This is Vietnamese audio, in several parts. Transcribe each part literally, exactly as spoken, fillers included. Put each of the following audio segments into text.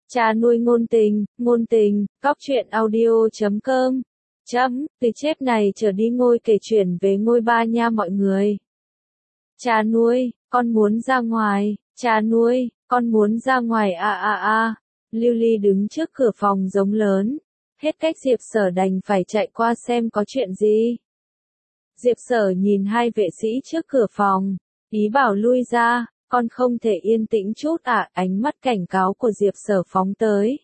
Cha nuôi ngôn tình, ngôn tình, cóc truyện audio chấm com. Chấm, từ chép này trở đi ngôi kể chuyện về ngôi ba nha mọi người. Cha nuôi, con muốn ra ngoài, cha nuôi, con muốn ra ngoài a a a. Lưu Ly đứng trước cửa phòng giống lớn. Hết cách Diệp Sở đành phải chạy qua xem có chuyện gì. Diệp Sở nhìn hai vệ sĩ trước cửa phòng, ý bảo lui ra. Con không thể yên tĩnh chút à, ánh mắt cảnh cáo của Diệp Sở phóng tới.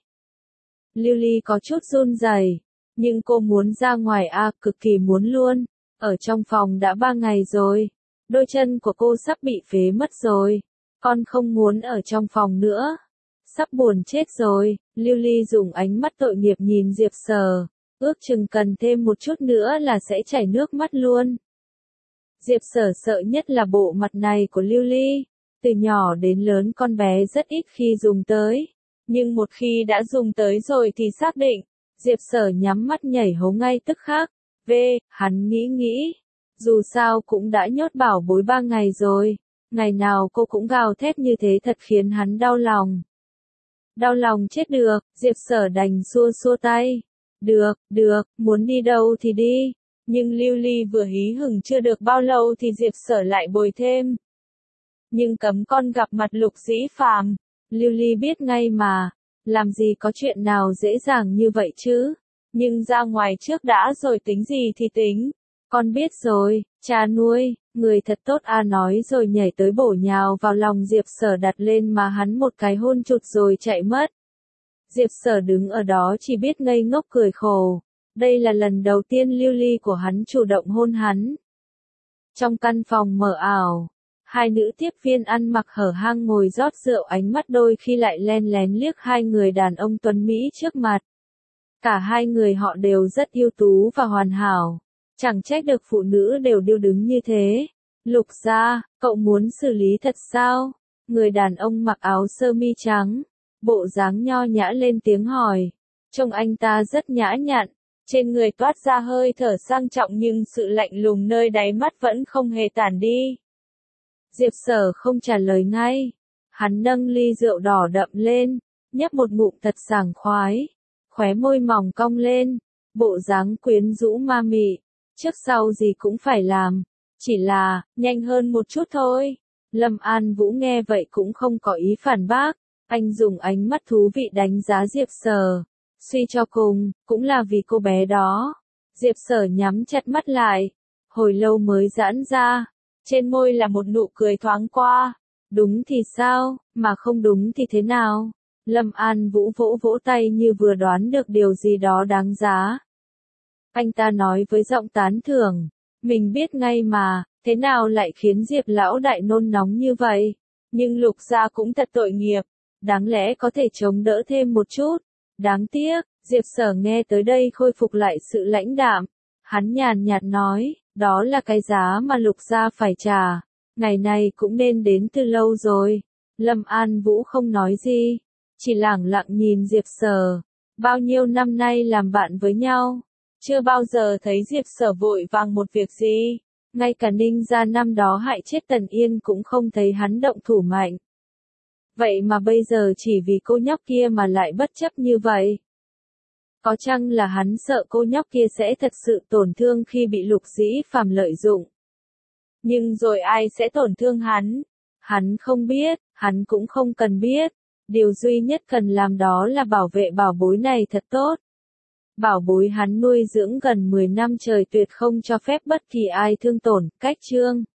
Lưu Ly có chút run rẩy, nhưng cô muốn ra ngoài à, cực kỳ muốn luôn. Ở trong phòng đã ba ngày rồi, đôi chân của cô sắp bị phế mất rồi. Con không muốn ở trong phòng nữa. Sắp buồn chết rồi, Lưu Ly dùng ánh mắt tội nghiệp nhìn Diệp Sở, ước chừng cần thêm một chút nữa là sẽ chảy nước mắt luôn. Diệp Sở sợ nhất là bộ mặt này của Lưu Ly. Từ nhỏ đến lớn con bé rất ít khi dùng tới, nhưng một khi đã dùng tới rồi thì xác định. Diệp Sở nhắm mắt nhảy hố ngay tức khắc. V, hắn nghĩ nghĩ, dù sao cũng đã nhốt bảo bối ba ngày rồi, ngày nào cô cũng gào thét như thế thật khiến hắn đau lòng. Đau lòng chết được, Diệp Sở đành xua xua tay. Được, được, muốn đi đâu thì đi. Nhưng Lưu Ly vừa hí hửng chưa được bao lâu thì Diệp Sở lại bồi thêm. Nhưng cấm con gặp mặt Lục Dĩ Phàm. Lưu Ly biết ngay mà, làm gì có chuyện nào dễ dàng như vậy chứ. Nhưng ra ngoài trước đã rồi tính gì thì tính. Con biết rồi, cha nuôi, người thật tốt a nói rồi nhảy tới bổ nhào vào lòng Diệp Sở đặt lên mà hắn một cái hôn chụt rồi chạy mất. Diệp Sở đứng ở đó chỉ biết ngây ngốc cười khổ. Đây là lần đầu tiên Lưu Ly của hắn chủ động hôn hắn. Trong căn phòng mờ ảo, hai nữ tiếp viên ăn mặc hở hang ngồi rót rượu, ánh mắt đôi khi lại len lén liếc hai người đàn ông tuấn Mỹ trước mặt. Cả hai người họ đều rất ưu tú và hoàn hảo. Chẳng trách được phụ nữ đều điêu đứng như thế. Lục gia, cậu muốn xử lý thật sao? Người đàn ông mặc áo sơ mi trắng, bộ dáng nho nhã lên tiếng hỏi. Trông anh ta rất nhã nhặn, trên người toát ra hơi thở sang trọng nhưng sự lạnh lùng nơi đáy mắt vẫn không hề tản đi. Diệp Sở không trả lời ngay. Hắn nâng ly rượu đỏ đậm lên, nhấp một ngụm thật sảng khoái. Khóe môi mỏng cong lên, bộ dáng quyến rũ ma mị. Trước sau gì cũng phải làm, chỉ là, nhanh hơn một chút thôi. Lâm An Vũ nghe vậy cũng không có ý phản bác. Anh dùng ánh mắt thú vị đánh giá Diệp Sở. Suy cho cùng, cũng là vì cô bé đó. Diệp Sở nhắm chặt mắt lại, hồi lâu mới giãn ra. Trên môi là một nụ cười thoáng qua. Đúng thì sao, mà không đúng thì thế nào? Lâm An Vũ vỗ vỗ tay như vừa đoán được điều gì đó đáng giá. Anh ta nói với giọng tán thưởng. Mình biết ngay mà, thế nào lại khiến Diệp lão đại nôn nóng như vậy? Nhưng Lục gia cũng thật tội nghiệp. Đáng lẽ có thể chống đỡ thêm một chút. Đáng tiếc, Diệp Sở nghe tới đây khôi phục lại sự lãnh đạm. Hắn nhàn nhạt nói, đó là cái giá mà Lục gia phải trả. Ngày này cũng nên đến từ lâu rồi. Lâm An Vũ không nói gì, chỉ lẳng lặng nhìn Diệp Sở. Bao nhiêu năm nay làm bạn với nhau, chưa bao giờ thấy Diệp Sở vội vàng một việc gì. Ngay cả Ninh gia năm đó hại chết Tần Yên cũng không thấy hắn động thủ mạnh. Vậy mà bây giờ chỉ vì cô nhóc kia mà lại bất chấp như vậy. Có chăng là hắn sợ cô nhóc kia sẽ thật sự tổn thương khi bị Lục Dĩ Phàm lợi dụng. Nhưng rồi ai sẽ tổn thương hắn? Hắn không biết, hắn cũng không cần biết. Điều duy nhất cần làm đó là bảo vệ bảo bối này thật tốt. Bảo bối hắn nuôi dưỡng gần mười năm trời tuyệt không cho phép bất kỳ ai thương tổn. Cách chương